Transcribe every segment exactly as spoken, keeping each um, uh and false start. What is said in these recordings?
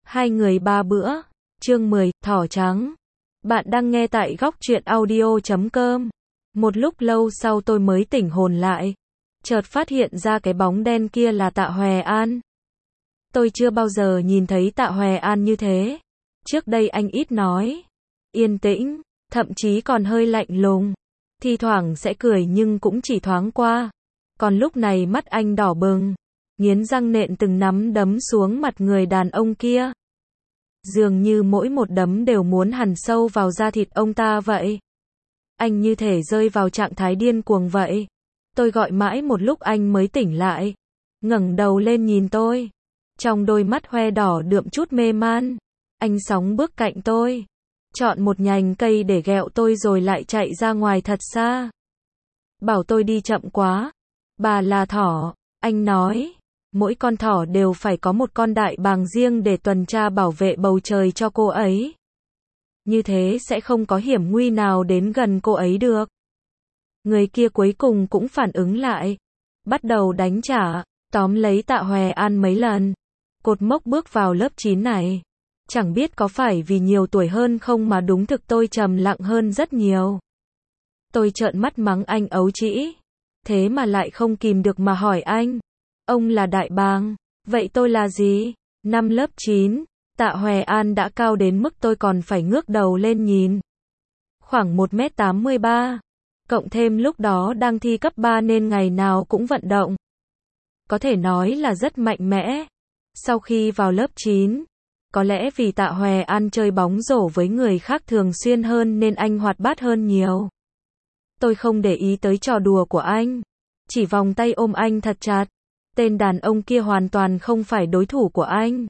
Hai người ba bữa. Chương mười, thỏ trắng. Bạn đang nghe tại góc truyện audio chấm com. Một lúc lâu sau tôi mới tỉnh hồn lại. Chợt phát hiện ra cái bóng đen kia là Tạ Hòe An. Tôi chưa bao giờ nhìn thấy Tạ Hòe An như thế. Trước đây anh ít nói, yên tĩnh, thậm chí còn hơi lạnh lùng. Thi thoảng sẽ cười nhưng cũng chỉ thoáng qua. Còn lúc này mắt anh đỏ bừng, nghiến răng nện từng nắm đấm xuống mặt người đàn ông kia. Dường như mỗi một đấm đều muốn hằn sâu vào da thịt ông ta vậy. Anh như thể rơi vào trạng thái điên cuồng vậy. Tôi gọi mãi một lúc anh mới tỉnh lại. Ngẩng đầu lên nhìn tôi. Trong đôi mắt hoe đỏ đượm chút mê man. Anh sóng bước cạnh tôi. Chọn một nhành cây để ghẹo tôi rồi lại chạy ra ngoài thật xa. Bảo tôi đi chậm quá. Bà là thỏ, anh nói. Mỗi con thỏ đều phải có một con đại bàng riêng để tuần tra bảo vệ bầu trời cho cô ấy. Như thế sẽ không có hiểm nguy nào đến gần cô ấy được. Người kia cuối cùng cũng phản ứng lại. Bắt đầu đánh trả, tóm lấy Tạ Hòe An mấy lần. Cột mốc bước vào lớp chín này. Chẳng biết có phải vì nhiều tuổi hơn không mà đúng thực tôi trầm lặng hơn rất nhiều. Tôi trợn mắt mắng anh ấu trĩ. Thế mà lại không kìm được mà hỏi anh. Ông là đại bàng, vậy tôi là gì? Năm lớp chín, Tạ Hòe An đã cao đến mức tôi còn phải ngước đầu lên nhìn. Khoảng một mét tám mươi ba. Cộng thêm lúc đó đang thi cấp ba nên ngày nào cũng vận động. Có thể nói là rất mạnh mẽ. Sau khi vào lớp chín, có lẽ vì Tạ Hòe An chơi bóng rổ với người khác thường xuyên hơn nên anh hoạt bát hơn nhiều. Tôi không để ý tới trò đùa của anh. Chỉ vòng tay ôm anh thật chặt. Tên đàn ông kia hoàn toàn không phải đối thủ của anh.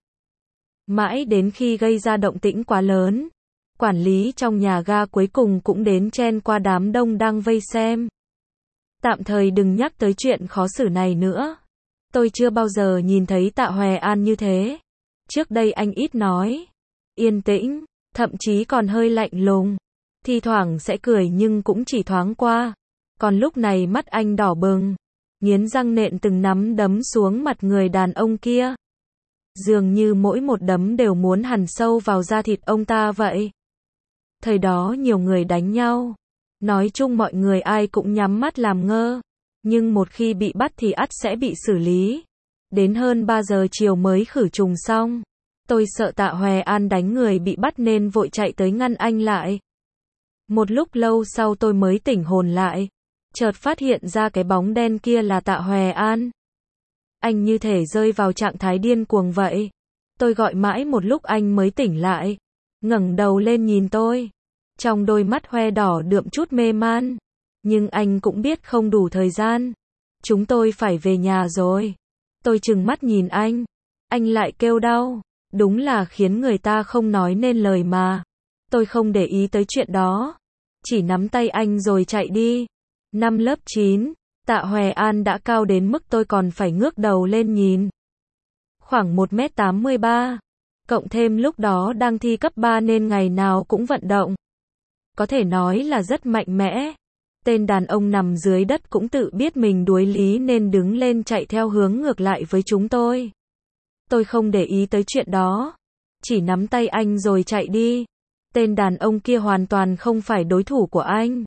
Mãi đến khi gây ra động tĩnh quá lớn, quản lý trong nhà ga cuối cùng cũng đến chen qua đám đông đang vây xem. Tạm thời đừng nhắc tới chuyện khó xử này nữa. Tôi chưa bao giờ nhìn thấy Tạ Hòe An như thế. Trước đây anh ít nói, yên tĩnh, thậm chí còn hơi lạnh lùng. Thi thoảng sẽ cười nhưng cũng chỉ thoáng qua. Còn lúc này mắt anh đỏ bừng, nghiến răng nện từng nắm đấm xuống mặt người đàn ông kia. Dường như mỗi một đấm đều muốn hằn sâu vào da thịt ông ta vậy. Thời đó nhiều người đánh nhau. Nói chung mọi người ai cũng nhắm mắt làm ngơ. Nhưng một khi bị bắt thì ắt sẽ bị xử lý. Đến hơn ba giờ chiều mới khử trùng xong. Tôi sợ Tạ Hòe An đánh người bị bắt nên vội chạy tới ngăn anh lại. Một lúc lâu sau tôi mới tỉnh hồn lại. Chợt phát hiện ra cái bóng đen kia là Tạ Hòe An. Anh như thể rơi vào trạng thái điên cuồng vậy. Tôi gọi mãi một lúc anh mới tỉnh lại. Ngẩng đầu lên nhìn tôi. Trong đôi mắt hoe đỏ đượm chút mê man. Nhưng anh cũng biết không đủ thời gian. Chúng tôi phải về nhà rồi. Tôi trừng mắt nhìn anh. Anh lại kêu đau. Đúng là khiến người ta không nói nên lời mà. Tôi không để ý tới chuyện đó. Chỉ nắm tay anh rồi chạy đi. Năm lớp chín, Tạ Hòe An đã cao đến mức tôi còn phải ngước đầu lên nhìn. Khoảng một mét tám mươi ba. Cộng thêm lúc đó đang thi cấp ba nên ngày nào cũng vận động. Có thể nói là rất mạnh mẽ. Tên đàn ông nằm dưới đất cũng tự biết mình đuối lý nên đứng lên chạy theo hướng ngược lại với chúng tôi. Tôi không để ý tới chuyện đó. Chỉ nắm tay anh rồi chạy đi. Tên đàn ông kia hoàn toàn không phải đối thủ của anh.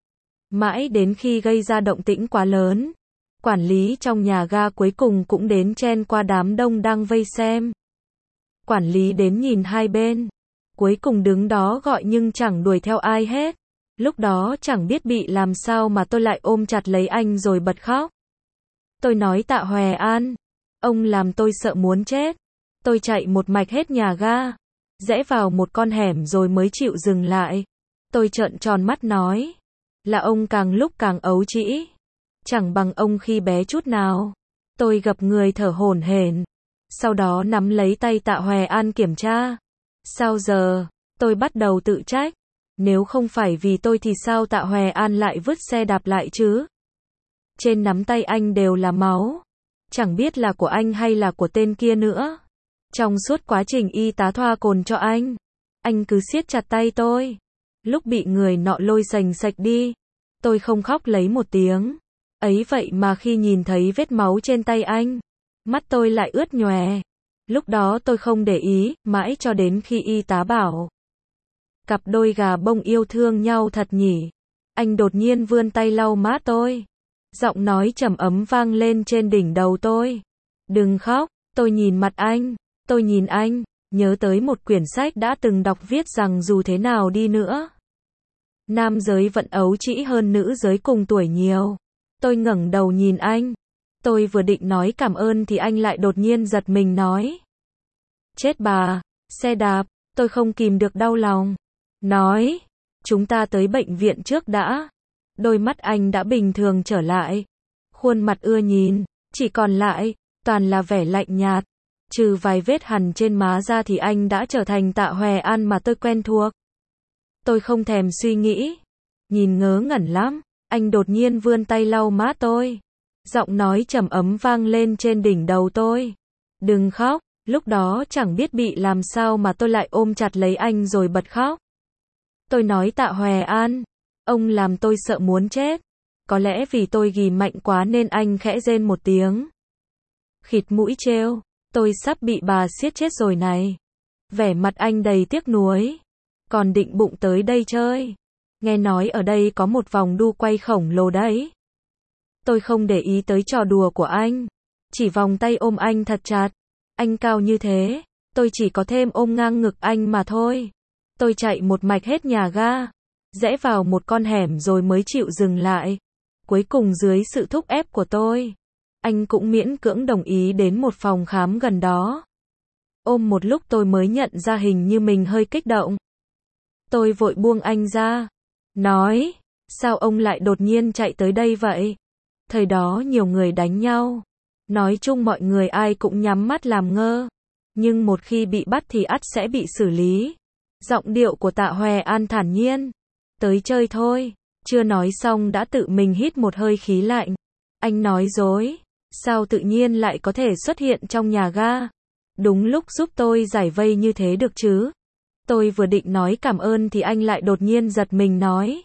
Mãi đến khi gây ra động tĩnh quá lớn, quản lý trong nhà ga cuối cùng cũng đến chen qua đám đông đang vây xem. Quản lý đến nhìn hai bên, cuối cùng đứng đó gọi nhưng chẳng đuổi theo ai hết. Lúc đó chẳng biết bị làm sao mà tôi lại ôm chặt lấy anh rồi bật khóc. Tôi nói Tạ Hòe An, ông làm tôi sợ muốn chết. Tôi chạy một mạch hết nhà ga, rẽ vào một con hẻm rồi mới chịu dừng lại. Tôi trợn tròn mắt nói, là ông càng lúc càng ấu trĩ. Chẳng bằng ông khi bé chút nào. Tôi gập người thở hổn hển. Sau đó nắm lấy tay Tạ Hòe An kiểm tra. Sao giờ? Tôi bắt đầu tự trách. Nếu không phải vì tôi thì sao Tạ Hòe An lại vứt xe đạp lại chứ? Trên nắm tay anh đều là máu. Chẳng biết là của anh hay là của tên kia nữa. Trong suốt quá trình y tá thoa cồn cho anh, anh cứ siết chặt tay tôi. Lúc bị người nọ lôi sành sạch đi, tôi không khóc lấy một tiếng. Ấy vậy mà khi nhìn thấy vết máu trên tay anh, mắt tôi lại ướt nhòe. Lúc đó tôi không để ý, mãi cho đến khi y tá bảo. Cặp đôi gà bông yêu thương nhau thật nhỉ. Anh đột nhiên vươn tay lau má tôi. Giọng nói trầm ấm vang lên trên đỉnh đầu tôi. Đừng khóc, tôi nhìn mặt anh. Tôi nhìn anh, nhớ tới một quyển sách đã từng đọc viết rằng dù thế nào đi nữa, nam giới vẫn ấu trĩ hơn nữ giới cùng tuổi nhiều. Tôi ngẩng đầu nhìn anh. Tôi vừa định nói cảm ơn thì anh lại đột nhiên giật mình nói. Chết bà, xe đạp, tôi không kìm được đau lòng. Nói, chúng ta tới bệnh viện trước đã. Đôi mắt anh đã bình thường trở lại. Khuôn mặt ưa nhìn, chỉ còn lại, toàn là vẻ lạnh nhạt. Trừ vài vết hằn trên má ra thì anh đã trở thành Tạ Hoè An mà tôi quen thuộc. Tôi không thèm suy nghĩ. Nhìn ngớ ngẩn lắm, anh đột nhiên vươn tay lau má tôi. Giọng nói trầm ấm vang lên trên đỉnh đầu tôi. Đừng khóc, lúc đó chẳng biết bị làm sao mà tôi lại ôm chặt lấy anh rồi bật khóc. Tôi nói Tạ Hoè An, ông làm tôi sợ muốn chết. Có lẽ vì tôi ghì mạnh quá nên anh khẽ rên một tiếng. Khịt mũi trêu, tôi sắp bị bà siết chết rồi này. Vẻ mặt anh đầy tiếc nuối. Còn định bụng tới đây chơi. Nghe nói ở đây có một vòng đu quay khổng lồ đấy. Tôi không để ý tới trò đùa của anh. Chỉ vòng tay ôm anh thật chặt. Anh cao như thế, tôi chỉ có thêm ôm ngang ngực anh mà thôi. Tôi chạy một mạch hết nhà ga, rẽ vào một con hẻm rồi mới chịu dừng lại. Cuối cùng dưới sự thúc ép của tôi, anh cũng miễn cưỡng đồng ý đến một phòng khám gần đó. Ôm một lúc tôi mới nhận ra hình như mình hơi kích động. Tôi vội buông anh ra, nói, sao ông lại đột nhiên chạy tới đây vậy? Thời đó nhiều người đánh nhau. Nói chung mọi người ai cũng nhắm mắt làm ngơ. Nhưng một khi bị bắt thì ắt sẽ bị xử lý. Giọng điệu của Tạ Hoè An thản nhiên. Tới chơi thôi. Chưa nói xong đã tự mình hít một hơi khí lạnh. Anh nói dối. Sao tự nhiên lại có thể xuất hiện trong nhà ga? Đúng lúc giúp tôi giải vây như thế được chứ? Tôi vừa định nói cảm ơn thì anh lại đột nhiên giật mình nói.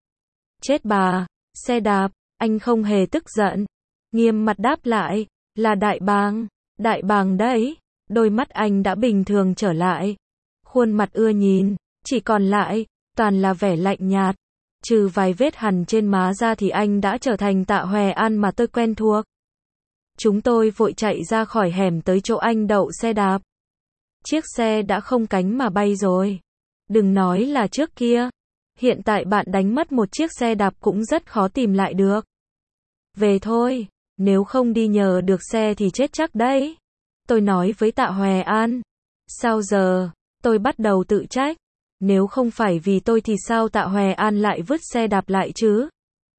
Chết bà, xe đạp, anh không hề tức giận. Nghiêm mặt đáp lại. Là đại bàng, đại bàng đấy. Đôi mắt anh đã bình thường trở lại. Khuôn mặt ưa nhìn, chỉ còn lại, toàn là vẻ lạnh nhạt. Trừ vài vết hằn trên má ra thì anh đã trở thành Tạ Hoè An mà tôi quen thuộc. Chúng tôi vội chạy ra khỏi hẻm tới chỗ anh đậu xe đạp. Chiếc xe đã không cánh mà bay rồi. Đừng nói là trước kia. Hiện tại bạn đánh mất một chiếc xe đạp cũng rất khó tìm lại được. Về thôi. Nếu không đi nhờ được xe thì chết chắc đấy. Tôi nói với Tạ Hoè An. Sao giờ? Tôi bắt đầu tự trách. Nếu không phải vì tôi thì sao Tạ Hoè An lại vứt xe đạp lại chứ?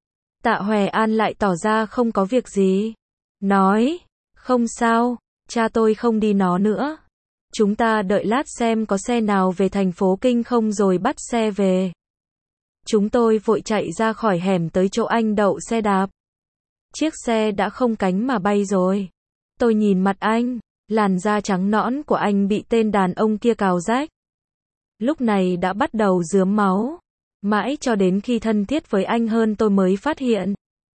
Tạ Hoè An lại tỏ ra không có việc gì. Nói, không sao, cha tôi không đi nó nữa. Chúng ta đợi lát xem có xe nào về thành phố Kinh không rồi bắt xe về. Chúng tôi vội chạy ra khỏi hẻm tới chỗ anh đậu xe đạp. Chiếc xe đã không cánh mà bay rồi. Tôi nhìn mặt anh, làn da trắng nõn của anh bị tên đàn ông kia cào rách. Lúc này đã bắt đầu rướm máu. Mãi cho đến khi thân thiết với anh hơn tôi mới phát hiện.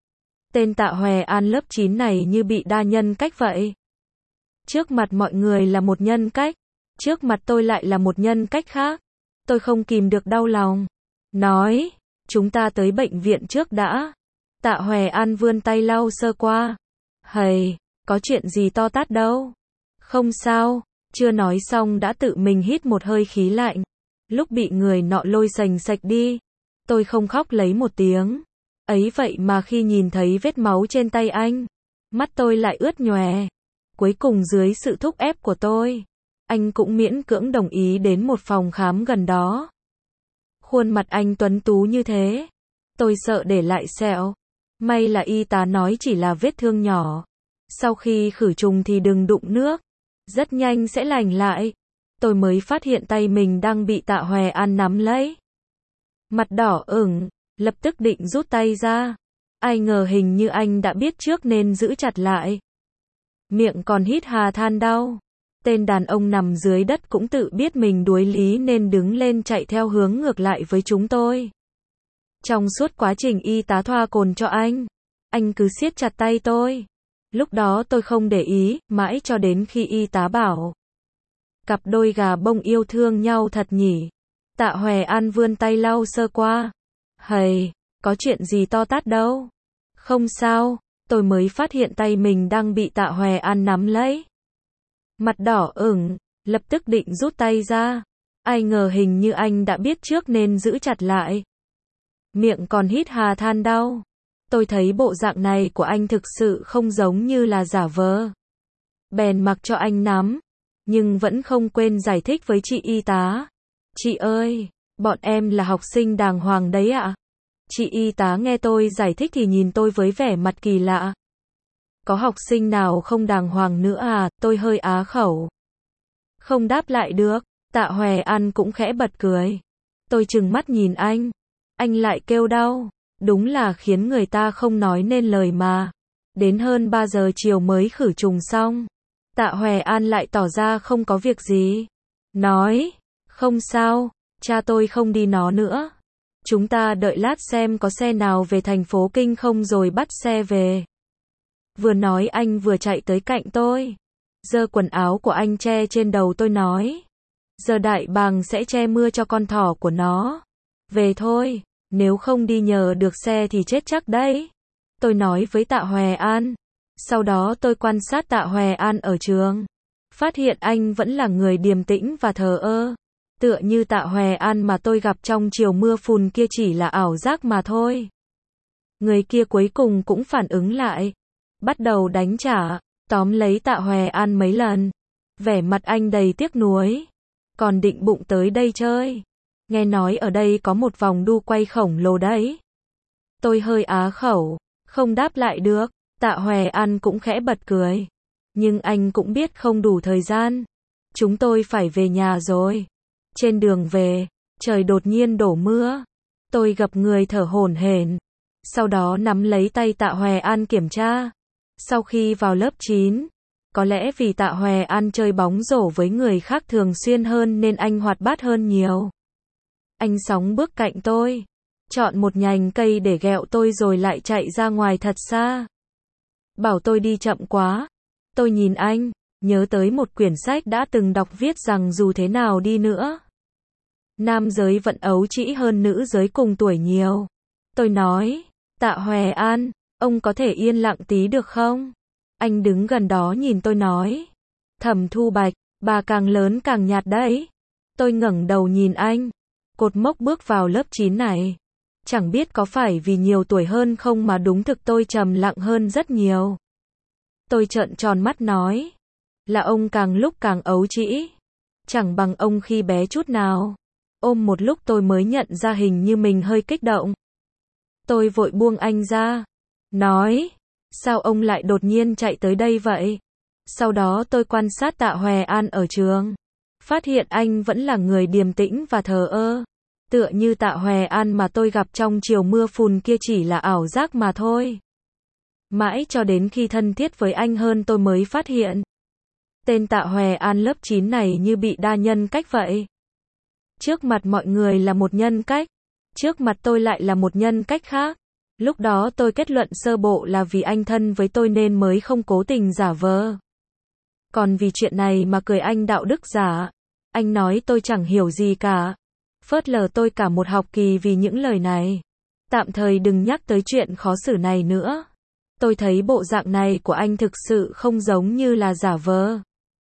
Tên Tạ Hoè An lớp chín này như bị đa nhân cách vậy. Trước mặt mọi người là một nhân cách. Trước mặt tôi lại là một nhân cách khác. Tôi không kìm được đau lòng. Nói, chúng ta tới bệnh viện trước đã. Tạ Hoè An vươn tay lau sơ qua. Hầy, có chuyện gì to tát đâu. Không sao, chưa nói xong đã tự mình hít một hơi khí lạnh. Lúc bị người nọ lôi sành sạch đi, tôi không khóc lấy một tiếng. Ấy vậy mà khi nhìn thấy vết máu trên tay anh, mắt tôi lại ướt nhòe. Cuối cùng dưới sự thúc ép của tôi, anh cũng miễn cưỡng đồng ý đến một phòng khám gần đó. Khuôn mặt anh tuấn tú như thế, tôi sợ để lại sẹo. May là y tá nói chỉ là vết thương nhỏ. Sau khi khử trùng thì đừng đụng nước. Rất nhanh sẽ lành lại. Tôi mới phát hiện tay mình đang bị Tạ Hoè An nắm lấy. Mặt đỏ ửng, lập tức định rút tay ra. Ai ngờ hình như anh đã biết trước nên giữ chặt lại. Miệng còn hít hà than đau. Tên đàn ông nằm dưới đất cũng tự biết mình đuối lý nên đứng lên chạy theo hướng ngược lại với chúng tôi. Trong suốt quá trình y tá thoa cồn cho anh, anh cứ siết chặt tay tôi. Lúc đó tôi không để ý, mãi cho đến khi y tá bảo. Cặp đôi gà bông yêu thương nhau thật nhỉ. Tạ Hòe An vươn tay lau sơ qua. Hầy, có chuyện gì to tát đâu. Không sao, tôi mới phát hiện tay mình đang bị Tạ Hòe An nắm lấy. Mặt đỏ ửng, lập tức định rút tay ra. Ai ngờ hình như anh đã biết trước nên giữ chặt lại. Miệng còn hít hà than đau. Tôi thấy bộ dạng này của anh thực sự không giống như là giả vờ. Bèn mặc cho anh nắm, nhưng vẫn không quên giải thích với chị y tá. Chị ơi, bọn em là học sinh đàng hoàng đấy ạ. Chị y tá nghe tôi giải thích thì nhìn tôi với vẻ mặt kỳ lạ. Có học sinh nào không đàng hoàng nữa à, tôi hơi á khẩu. Không đáp lại được, Tạ Hòe An cũng khẽ bật cười. Tôi trừng mắt nhìn anh. Anh lại kêu đau. Đúng là khiến người ta không nói nên lời mà. Đến hơn ba giờ chiều mới khử trùng xong. Tạ Hòe An lại tỏ ra không có việc gì. Nói, không sao, cha tôi không đi nó nữa. Chúng ta đợi lát xem có xe nào về thành phố Kinh không rồi bắt xe về. Vừa nói anh vừa chạy tới cạnh tôi. Giơ quần áo của anh che trên đầu tôi nói. Giờ đại bàng sẽ che mưa cho con thỏ của nó. Về thôi, nếu không đi nhờ được xe thì chết chắc đấy. Tôi nói với Tạ Hòe An. Sau đó tôi quan sát Tạ Hòe An ở trường. Phát hiện anh vẫn là người điềm tĩnh và thờ ơ. Tựa như Tạ Hòe An mà tôi gặp trong chiều mưa phùn kia chỉ là ảo giác mà thôi. Người kia cuối cùng cũng phản ứng lại. Bắt đầu đánh trả, tóm lấy Tạ Hòe An mấy lần. Vẻ mặt anh đầy tiếc nuối. Còn định bụng tới đây chơi. Nghe nói ở đây có một vòng đu quay khổng lồ đấy. Tôi hơi á khẩu, không đáp lại được. Tạ Hòe An cũng khẽ bật cười. Nhưng anh cũng biết không đủ thời gian. Chúng tôi phải về nhà rồi. Trên đường về, trời đột nhiên đổ mưa. Tôi gặp người thở hổn hển. Sau đó nắm lấy tay Tạ Hòe An kiểm tra. Sau khi vào lớp chín, có lẽ vì Tạ Hòe An chơi bóng rổ với người khác thường xuyên hơn nên anh hoạt bát hơn nhiều. Anh sóng bước cạnh tôi, chọn một nhành cây để ghẹo tôi rồi lại chạy ra ngoài thật xa. Bảo tôi đi chậm quá. Tôi nhìn anh, nhớ tới một quyển sách đã từng đọc viết rằng dù thế nào đi nữa, nam giới vẫn ấu trĩ hơn nữ giới cùng tuổi nhiều. Tôi nói, Tạ Hòe An, ông có thể yên lặng tí được không? Anh đứng gần đó nhìn tôi nói, Thẩm Thu Bạch, bà càng lớn càng nhạt đấy. Tôi ngẩng đầu nhìn anh, cột mốc bước vào lớp chín này. Chẳng biết có phải vì nhiều tuổi hơn không mà đúng thực tôi trầm lặng hơn rất nhiều. Tôi trợn tròn mắt nói, là ông càng lúc càng ấu trĩ. Chẳng bằng ông khi bé chút nào. Ôm một lúc tôi mới nhận ra hình như mình hơi kích động. Tôi vội buông anh ra. Nói, sao ông lại đột nhiên chạy tới đây vậy? Sau đó tôi quan sát Tạ Hòe An ở trường. Phát hiện anh vẫn là người điềm tĩnh và thờ ơ. Tựa như Tạ Hòe An mà tôi gặp trong chiều mưa phùn kia chỉ là ảo giác mà thôi. Mãi cho đến khi thân thiết với anh hơn tôi mới phát hiện. Tên Tạ Hòe An lớp chín này như bị đa nhân cách vậy. Trước mặt mọi người là một nhân cách. Trước mặt tôi lại là một nhân cách khác. Lúc đó tôi kết luận sơ bộ là vì anh thân với tôi nên mới không cố tình giả vờ. Còn vì chuyện này mà cười anh đạo đức giả. Anh nói tôi chẳng hiểu gì cả. Phớt lờ tôi cả một học kỳ vì những lời này. Tạm thời đừng nhắc tới chuyện khó xử này nữa. Tôi thấy bộ dạng này của anh thực sự không giống như là giả vờ.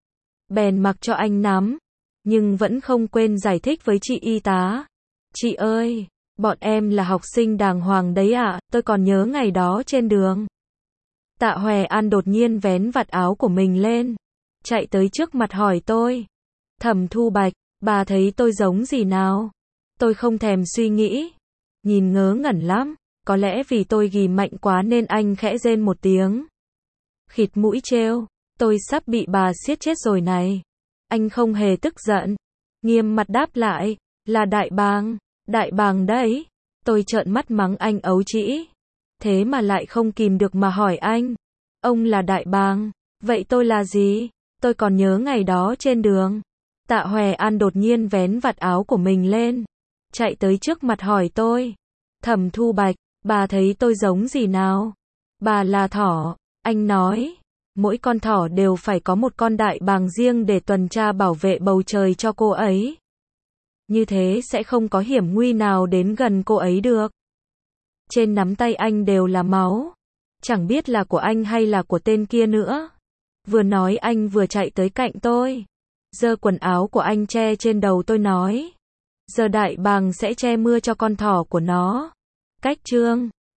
Bèn mặc cho anh nắm. Nhưng vẫn không quên giải thích với chị y tá. Chị ơi, bọn em là học sinh đàng hoàng đấy ạ, tôi còn nhớ ngày đó trên đường. Tạ Hòe An đột nhiên vén vạt áo của mình lên. Chạy tới trước mặt hỏi tôi. Thẩm Thu Bạch, bà thấy tôi giống gì nào? Tôi không thèm suy nghĩ. Nhìn ngớ ngẩn lắm. Có lẽ vì tôi ghì mạnh quá nên anh khẽ rên một tiếng. Khịt mũi trêu. Tôi sắp bị bà siết chết rồi này. Anh không hề tức giận. Nghiêm mặt đáp lại. Là đại bàng. Đại bàng đấy. Tôi trợn mắt mắng anh ấu trĩ. Thế mà lại không kìm được mà hỏi anh. Ông là đại bàng. Vậy tôi là gì? Tôi còn nhớ ngày đó trên đường. Tạ Hòe An đột nhiên vén vạt áo của mình lên. Chạy tới trước mặt hỏi tôi. Thẩm Thu Bạch, bà thấy tôi giống gì nào? Bà là thỏ. Anh nói. mỗi con thỏ đều phải có một con đại bàng riêng để tuần tra bảo vệ bầu trời cho cô ấy. Như thế sẽ không có hiểm nguy nào đến gần cô ấy được. Trên nắm tay anh đều là máu. Chẳng biết là của anh hay là của tên kia nữa. Vừa nói anh vừa chạy tới cạnh tôi. Giơ quần áo của anh che trên đầu tôi nói. Giờ đại bàng sẽ che mưa cho con thỏ của nó. Cách chương